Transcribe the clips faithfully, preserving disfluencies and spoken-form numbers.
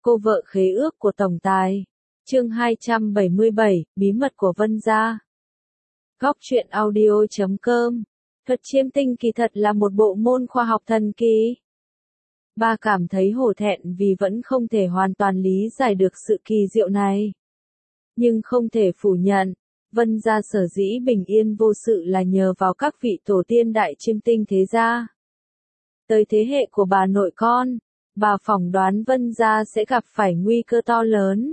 Cô vợ khế ước của tổng tài. Chương hai trăm bảy mươi bảy, bí mật của Vân gia. Góc truyện audio chấm com. Thuật chiêm tinh kỳ thật là một bộ môn khoa học thần kỳ. Ba cảm thấy hổ thẹn vì vẫn không thể hoàn toàn lý giải được sự kỳ diệu này. Nhưng không thể phủ nhận, Vân gia sở dĩ bình yên vô sự là nhờ vào các vị tổ tiên đại chiêm tinh thế gia. Tới thế hệ của bà nội con, bà phỏng đoán Vân gia sẽ gặp phải nguy cơ to lớn.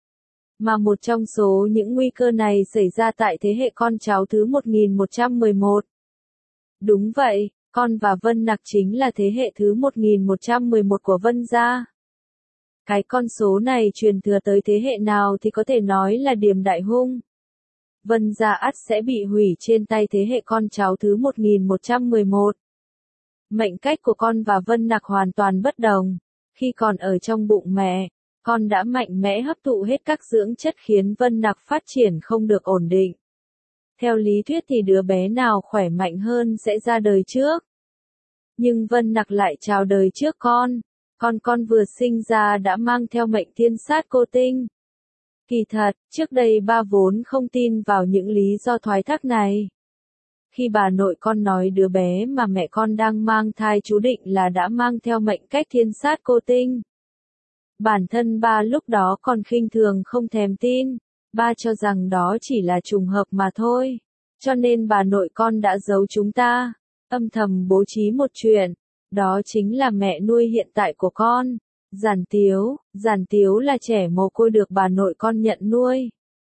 Mà một trong số những nguy cơ này xảy ra tại thế hệ con cháu thứ một nghìn một trăm mười một. Đúng vậy, con và Vân Nặc chính là thế hệ thứ một nghìn một trăm mười một của Vân gia. Cái con số này truyền thừa tới thế hệ nào thì có thể nói là điểm đại hung. Vân gia ắt sẽ bị hủy trên tay thế hệ con cháu thứ một nghìn một trăm mười một. Mệnh cách của con và Vân Nặc hoàn toàn bất đồng. Khi còn ở trong bụng mẹ, con đã mạnh mẽ hấp thụ hết các dưỡng chất khiến Vân Nặc phát triển không được ổn định. Theo lý thuyết thì đứa bé nào khỏe mạnh hơn sẽ ra đời trước. Nhưng Vân Nặc lại chào đời trước con. Con con vừa sinh ra đã mang theo mệnh thiên sát cô tinh. Kỳ thật, trước đây ba vốn không tin vào những lý do thoái thác này. Khi bà nội con nói đứa bé mà mẹ con đang mang thai chú định là đã mang theo mệnh cách thiên sát cô tinh. Bản thân ba lúc đó còn khinh thường không thèm tin, ba cho rằng đó chỉ là trùng hợp mà thôi. Cho nên bà nội con đã giấu chúng ta, âm thầm bố trí một chuyện, đó chính là mẹ nuôi hiện tại của con. Giản Tiếu, Giản Tiếu là trẻ mồ côi được bà nội con nhận nuôi.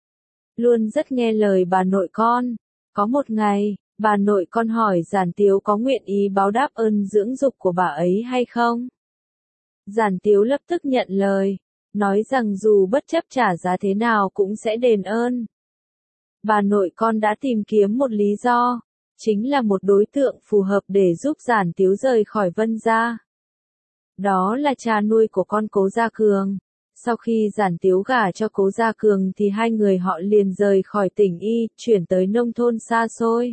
Luôn rất nghe lời bà nội con. Có một ngày, bà nội con hỏi Giản Tiếu có nguyện ý báo đáp ơn dưỡng dục của bà ấy hay không. Giản Tiếu lập tức nhận lời, nói rằng dù bất chấp trả giá thế nào cũng sẽ đền ơn. Bà nội con đã tìm kiếm một lý do, chính là một đối tượng phù hợp để giúp Giản Tiếu rời khỏi Vân gia. Đó là cha nuôi của con Cố Gia Cường. Sau khi Giản Tiếu gả cho Cố Gia Cường thì hai người họ liền rời khỏi tỉnh Y, chuyển tới nông thôn xa xôi.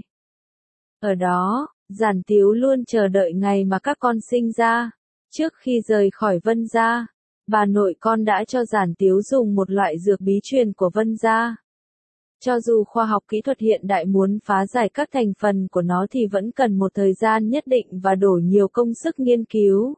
Ở đó, Giản Tiếu luôn chờ đợi ngày mà các con sinh ra. Trước khi rời khỏi Vân gia, bà nội con đã cho Giản Tiếu dùng một loại dược bí truyền của Vân gia. Cho dù khoa học kỹ thuật hiện đại muốn phá giải các thành phần của nó thì vẫn cần một thời gian nhất định và đổ nhiều công sức nghiên cứu.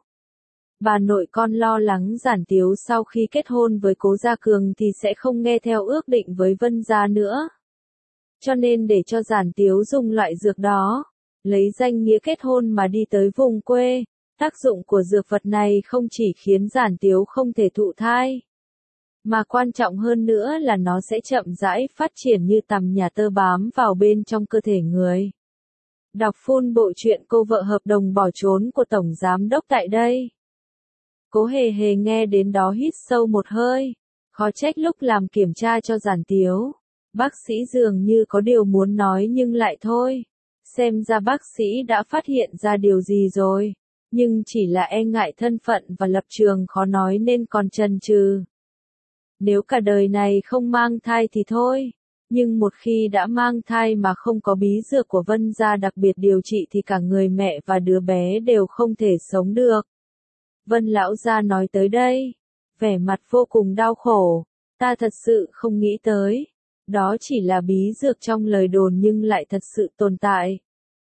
Bà nội con lo lắng Giản Tiếu sau khi kết hôn với Cố Gia Cường thì sẽ không nghe theo ước định với Vân gia nữa. Cho nên để cho Giản Tiếu dùng loại dược đó, lấy danh nghĩa kết hôn mà đi tới vùng quê. Tác dụng của dược vật này không chỉ khiến Giản Tiếu không thể thụ thai, mà quan trọng hơn nữa là nó sẽ chậm rãi phát triển như tằm nhà tơ bám vào bên trong cơ thể người. Đọc full bộ truyện Cô vợ hợp đồng bỏ trốn của Tổng Giám đốc tại đây. Cố Hề Hề nghe đến đó hít sâu một hơi, khó trách lúc làm kiểm tra cho Giản Tiếu. Bác sĩ dường như có điều muốn nói nhưng lại thôi. Xem ra bác sĩ đã phát hiện ra điều gì rồi. Nhưng chỉ là e ngại thân phận và lập trường khó nói nên còn chần chừ. Nếu cả đời này không mang thai thì thôi, nhưng một khi đã mang thai mà không có bí dược của Vân gia đặc biệt điều trị thì cả người mẹ và đứa bé đều không thể sống được. Vân lão gia nói tới đây, vẻ mặt vô cùng đau khổ, ta thật sự không nghĩ tới, đó chỉ là bí dược trong lời đồn nhưng lại thật sự tồn tại.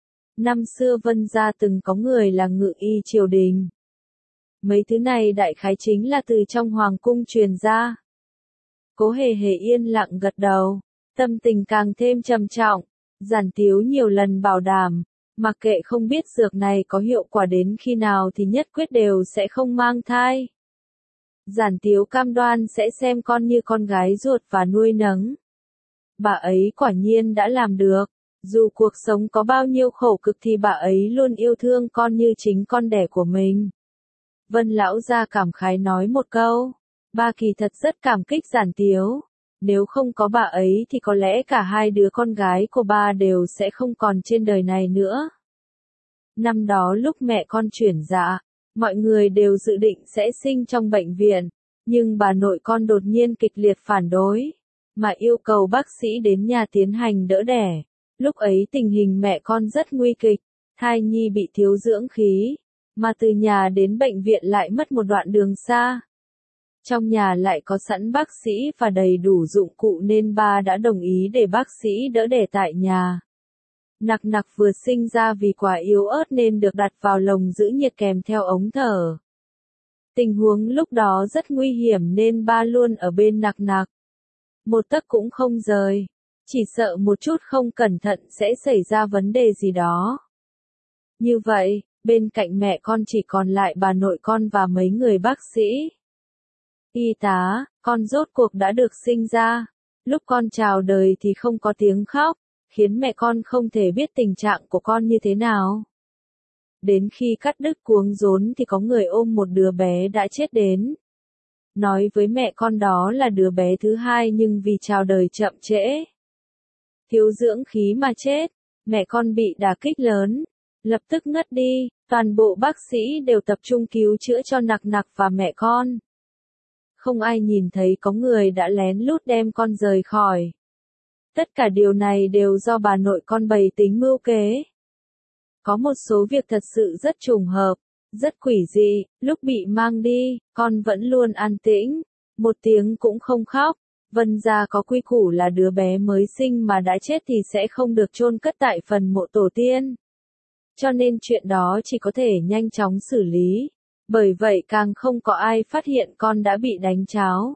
Năm xưa Vân gia từng có người là ngự y triều đình. Mấy thứ này đại khái chính là từ trong hoàng cung truyền ra. Cố Hề Hề yên lặng gật đầu, tâm tình càng thêm trầm trọng. Giản Tiếu nhiều lần bảo đảm, mặc kệ không biết dược này có hiệu quả đến khi nào thì nhất quyết đều sẽ không mang thai. Giản Tiếu cam đoan sẽ xem con như con gái ruột và nuôi nấng. Bà ấy quả nhiên đã làm được. Dù cuộc sống có bao nhiêu khổ cực thì bà ấy luôn yêu thương con như chính con đẻ của mình. Vân lão gia cảm khái nói một câu, ba kỳ thật rất cảm kích Giản Tiếu. Nếu không có bà ấy thì có lẽ cả hai đứa con gái của ba đều sẽ không còn trên đời này nữa. Năm đó lúc mẹ con chuyển dạ, mọi người đều dự định sẽ sinh trong bệnh viện, nhưng bà nội con đột nhiên kịch liệt phản đối, mà yêu cầu bác sĩ đến nhà tiến hành đỡ đẻ. Lúc ấy tình hình mẹ con rất nguy kịch, thai nhi bị thiếu dưỡng khí, mà từ nhà đến bệnh viện lại mất một đoạn đường xa. Trong nhà lại có sẵn bác sĩ và đầy đủ dụng cụ nên ba đã đồng ý để bác sĩ đỡ đẻ tại nhà. Nặc nặc vừa sinh ra vì quá yếu ớt nên được đặt vào lồng giữ nhiệt kèm theo ống thở. Tình huống lúc đó rất nguy hiểm nên ba luôn ở bên nặc nặc. Một tấc cũng không rời. Chỉ sợ một chút không cẩn thận sẽ xảy ra vấn đề gì đó. Như vậy, bên cạnh mẹ con chỉ còn lại bà nội con và mấy người bác sĩ. Y tá, con rốt cuộc đã được sinh ra. Lúc con chào đời thì không có tiếng khóc, khiến mẹ con không thể biết tình trạng của con như thế nào. Đến khi cắt đứt cuống rốn thì có người ôm một đứa bé đã chết đến. Nói với mẹ con đó là đứa bé thứ hai nhưng vì chào đời chậm trễ. Thiếu dưỡng khí mà chết, mẹ con bị đả kích lớn, lập tức ngất đi, toàn bộ bác sĩ đều tập trung cứu chữa cho nặc nặc và mẹ con. Không ai nhìn thấy có người đã lén lút đem con rời khỏi. Tất cả điều này đều do bà nội con bày tính mưu kế. Có một số việc thật sự rất trùng hợp, rất quỷ dị, lúc bị mang đi, con vẫn luôn an tĩnh, một tiếng cũng không khóc. Vân gia có quy củ là đứa bé mới sinh mà đã chết thì sẽ không được chôn cất tại phần mộ tổ tiên. Cho nên chuyện đó chỉ có thể nhanh chóng xử lý. Bởi vậy càng không có ai phát hiện con đã bị đánh cháo.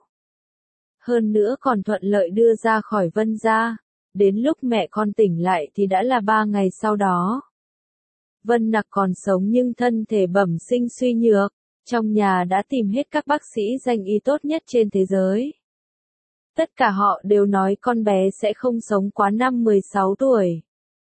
Hơn nữa còn thuận lợi đưa ra khỏi Vân gia. Đến lúc mẹ con tỉnh lại thì đã là ba ngày sau đó. Vân Nặc còn sống nhưng thân thể bẩm sinh suy nhược. Trong nhà đã tìm hết các bác sĩ danh y tốt nhất trên thế giới. Tất cả họ đều nói con bé sẽ không sống quá năm mười sáu tuổi.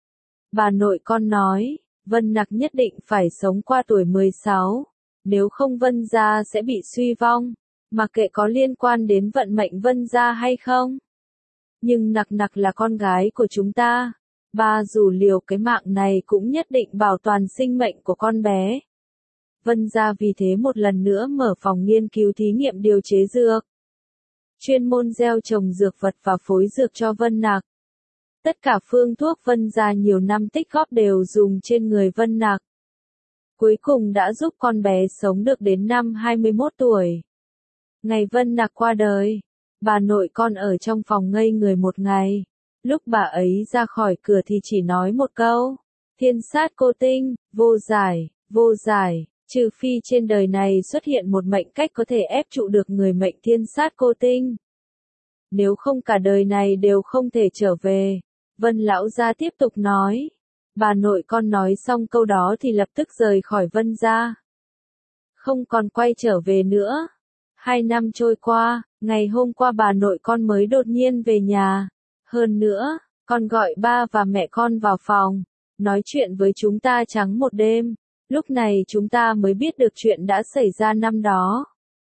Bà nội con nói, Vân Nặc nhất định phải sống qua tuổi mười sáu. Nếu không Vân gia sẽ bị suy vong, mà kệ có liên quan đến vận mệnh Vân gia hay không. Nhưng Nặc Nặc là con gái của chúng ta, ba dù liều cái mạng này cũng nhất định bảo toàn sinh mệnh của con bé. Vân gia vì thế một lần nữa mở phòng nghiên cứu thí nghiệm điều chế dược. Chuyên môn gieo trồng dược vật và phối dược cho Vân Nặc. Tất cả phương thuốc Vân gia nhiều năm tích góp đều dùng trên người Vân Nặc. Cuối cùng đã giúp con bé sống được đến năm hai mươi mốt tuổi. Ngày Vân Nặc qua đời, bà nội con ở trong phòng ngây người một ngày. Lúc bà ấy ra khỏi cửa thì chỉ nói một câu, thiên sát cô tinh, vô giải, vô giải, trừ phi trên đời này xuất hiện một mệnh cách có thể ép trụ được người mệnh thiên sát cô tinh. Nếu không cả đời này đều không thể trở về. Vân lão gia tiếp tục nói. Bà nội con nói xong câu đó thì lập tức rời khỏi Vân gia. Không còn quay trở về nữa. Hai năm trôi qua, ngày hôm qua bà nội con mới đột nhiên về nhà. Hơn nữa, con gọi ba và mẹ con vào phòng, nói chuyện với chúng ta trắng một đêm. Lúc này chúng ta mới biết được chuyện đã xảy ra năm đó.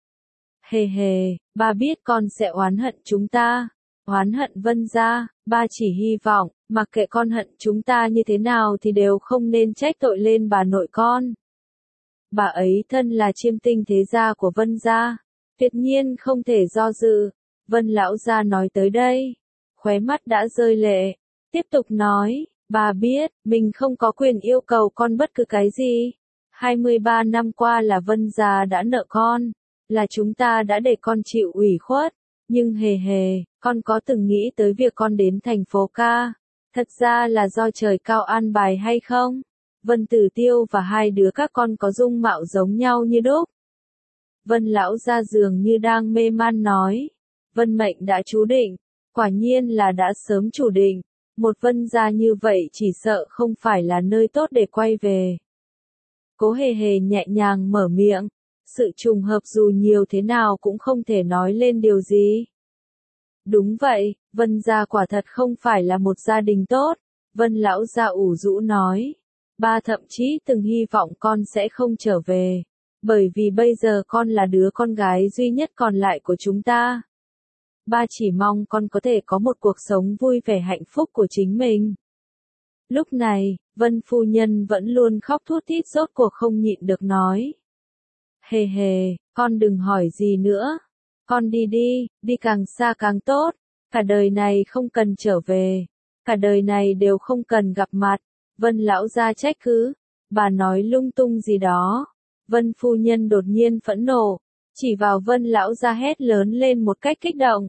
Hề hề, ba biết con sẽ oán hận chúng ta, oán hận Vân gia, ba chỉ hy vọng, mặc kệ con hận chúng ta như thế nào thì đều không nên trách tội lên bà nội con. Bà ấy thân là chiêm tinh thế gia của Vân gia, tuyệt nhiên không thể do dự. Vân lão gia nói tới đây, khóe mắt đã rơi lệ, tiếp tục nói, bà biết, mình không có quyền yêu cầu con bất cứ cái gì. hai mươi ba năm qua là Vân gia đã nợ con, là chúng ta đã để con chịu ủy khuất, nhưng hề hề, con có từng nghĩ tới việc con đến thành phố ca, thật ra là do trời cao an bài hay không? Vân Tử Tiêu và hai đứa các con có dung mạo giống nhau như đúc. Vân lão gia dường như đang mê man nói, Vân mệnh đã chú định, quả nhiên là đã sớm chủ định, một Vân gia như vậy chỉ sợ không phải là nơi tốt để quay về. Cố hề hề nhẹ nhàng mở miệng, sự trùng hợp dù nhiều thế nào cũng không thể nói lên điều gì. Đúng vậy, Vân gia quả thật không phải là một gia đình tốt, Vân lão gia ủ rũ nói. Ba thậm chí từng hy vọng con sẽ không trở về, bởi vì bây giờ con là đứa con gái duy nhất còn lại của chúng ta. Ba chỉ mong con có thể có một cuộc sống vui vẻ hạnh phúc của chính mình. Lúc này, Vân phu nhân vẫn luôn khóc thút thít rốt cuộc không nhịn được nói. Hề hề, con đừng hỏi gì nữa. Con đi đi, đi càng xa càng tốt. Cả đời này không cần trở về. Cả đời này đều không cần gặp mặt. Vân lão gia trách cứ. Bà nói lung tung gì đó. Vân phu nhân đột nhiên phẫn nộ. chỉ vào Vân lão gia hét lớn lên một cách kích động.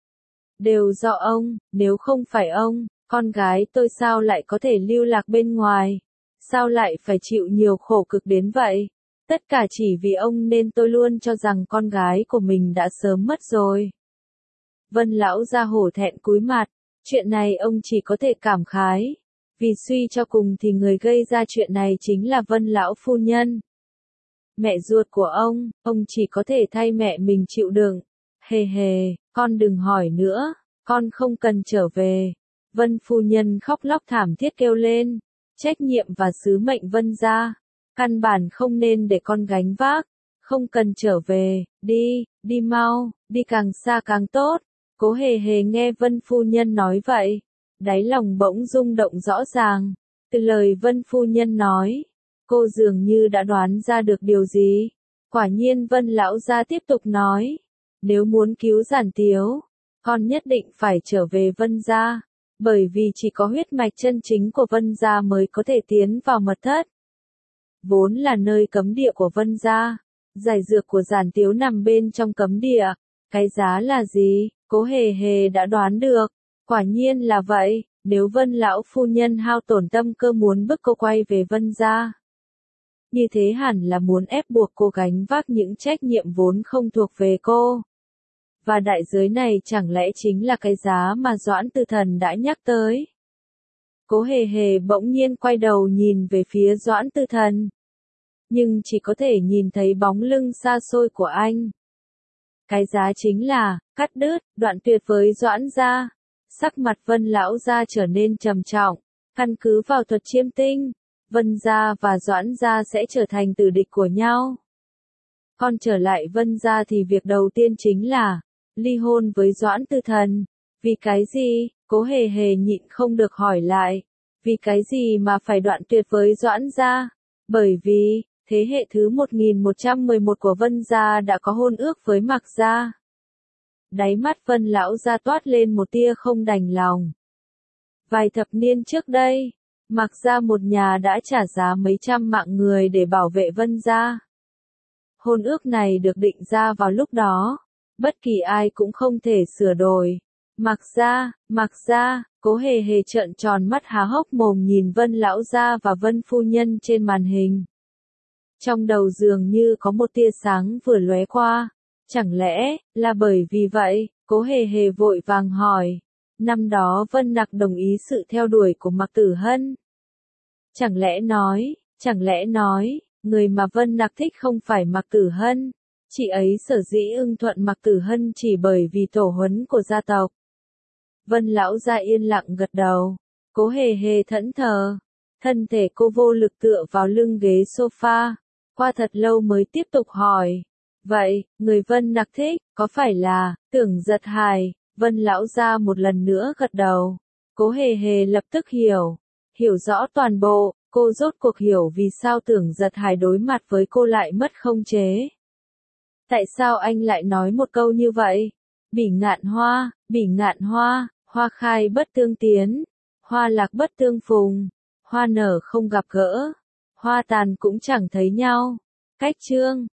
Đều do ông, nếu không phải ông, con gái tôi sao lại có thể lưu lạc bên ngoài, sao lại phải chịu nhiều khổ cực đến vậy, tất cả chỉ vì ông nên tôi luôn cho rằng con gái của mình đã sớm mất rồi. Vân lão gia hổ thẹn cúi mặt, chuyện này ông chỉ có thể cảm khái, vì suy cho cùng thì người gây ra chuyện này chính là Vân lão phu nhân. Mẹ ruột của ông, ông chỉ có thể thay mẹ mình chịu đựng. Hề hề, con đừng hỏi nữa, con không cần trở về. Vân phu nhân khóc lóc thảm thiết kêu lên, trách nhiệm và sứ mệnh Vân gia, căn bản không nên để con gánh vác, không cần trở về, đi, đi mau, đi càng xa càng tốt. Cố hề hề nghe Vân phu nhân nói vậy, đáy lòng bỗng rung động rõ ràng, từ lời Vân phu nhân nói, cô dường như đã đoán ra được điều gì. Quả nhiên Vân lão gia tiếp tục nói, nếu muốn cứu Giản Tiếu, con nhất định phải trở về Vân gia, bởi vì chỉ có huyết mạch chân chính của Vân gia mới có thể tiến vào mật thất. Vốn là nơi cấm địa của Vân gia, giải dược của Giản Tiếu nằm bên trong cấm địa, cái giá là gì, Cố hề hề đã đoán được, quả nhiên là vậy, nếu Vân lão phu nhân hao tổn tâm cơ muốn bức cô quay về Vân gia. Như thế hẳn là muốn ép buộc cô gánh vác những trách nhiệm vốn không thuộc về cô. Và đại giới này chẳng lẽ chính là cái giá mà Doãn Tư Thần đã nhắc tới. Cố hề hề bỗng nhiên quay đầu nhìn về phía Doãn Tư Thần. Nhưng chỉ có thể nhìn thấy bóng lưng xa xôi của anh. Cái giá chính là, cắt đứt, đoạn tuyệt với Doãn gia. Sắc mặt Vân lão gia trở nên trầm trọng, căn cứ vào thuật chiêm tinh, Vân gia và Doãn gia sẽ trở thành tử địch của nhau. Còn trở lại Vân gia thì việc đầu tiên chính là ly hôn với Doãn Tư Thần. Vì cái gì? Cố hề hề nhịn không được hỏi lại. Vì cái gì mà phải đoạn tuyệt với Doãn gia? Bởi vì, thế hệ thứ một nghìn một trăm mười một của Vân gia đã có hôn ước với Mạc gia. Đáy mắt Vân lão gia toát lên một tia không đành lòng. Vài thập niên trước đây, Mạc gia một nhà đã trả giá mấy trăm mạng người để bảo vệ Vân gia. Hôn ước này được định ra vào lúc đó, bất kỳ ai cũng không thể sửa đổi. Mạc gia, Mạc gia, Cố hề hề trợn tròn mắt há hốc mồm nhìn Vân lão gia và Vân phu nhân trên màn hình. Trong đầu dường như có một tia sáng vừa lóe qua. Chẳng lẽ, là bởi vì vậy, Cố hề hề vội vàng hỏi. Năm đó Vân Nặc đồng ý sự theo đuổi của Mạc Tử Hân. Chẳng lẽ nói, chẳng lẽ nói, người mà Vân Nặc thích không phải Mạc Tử Hân. Chị ấy sở dĩ ưng thuận Mạc Tử Hân chỉ bởi vì tổ huấn của gia tộc. Vân lão gia yên lặng gật đầu. Cố hề hề thẫn thờ. Thân thể cô vô lực tựa vào lưng ghế sofa. Qua thật lâu mới tiếp tục hỏi. Vậy, người Vân Nặc thích, có phải là, Tưởng Giật Hài? Vân lão gia một lần nữa gật đầu. Cố hề hề lập tức hiểu. Hiểu rõ toàn bộ, cô rốt cuộc hiểu vì sao Tưởng Giật Hài đối mặt với cô lại mất khống chế. Tại sao anh lại nói một câu như vậy? Bỉ ngạn hoa, bỉ ngạn hoa, hoa khai bất tương tiến, hoa lạc bất tương phùng, hoa nở không gặp gỡ, hoa tàn cũng chẳng thấy nhau. Cách chương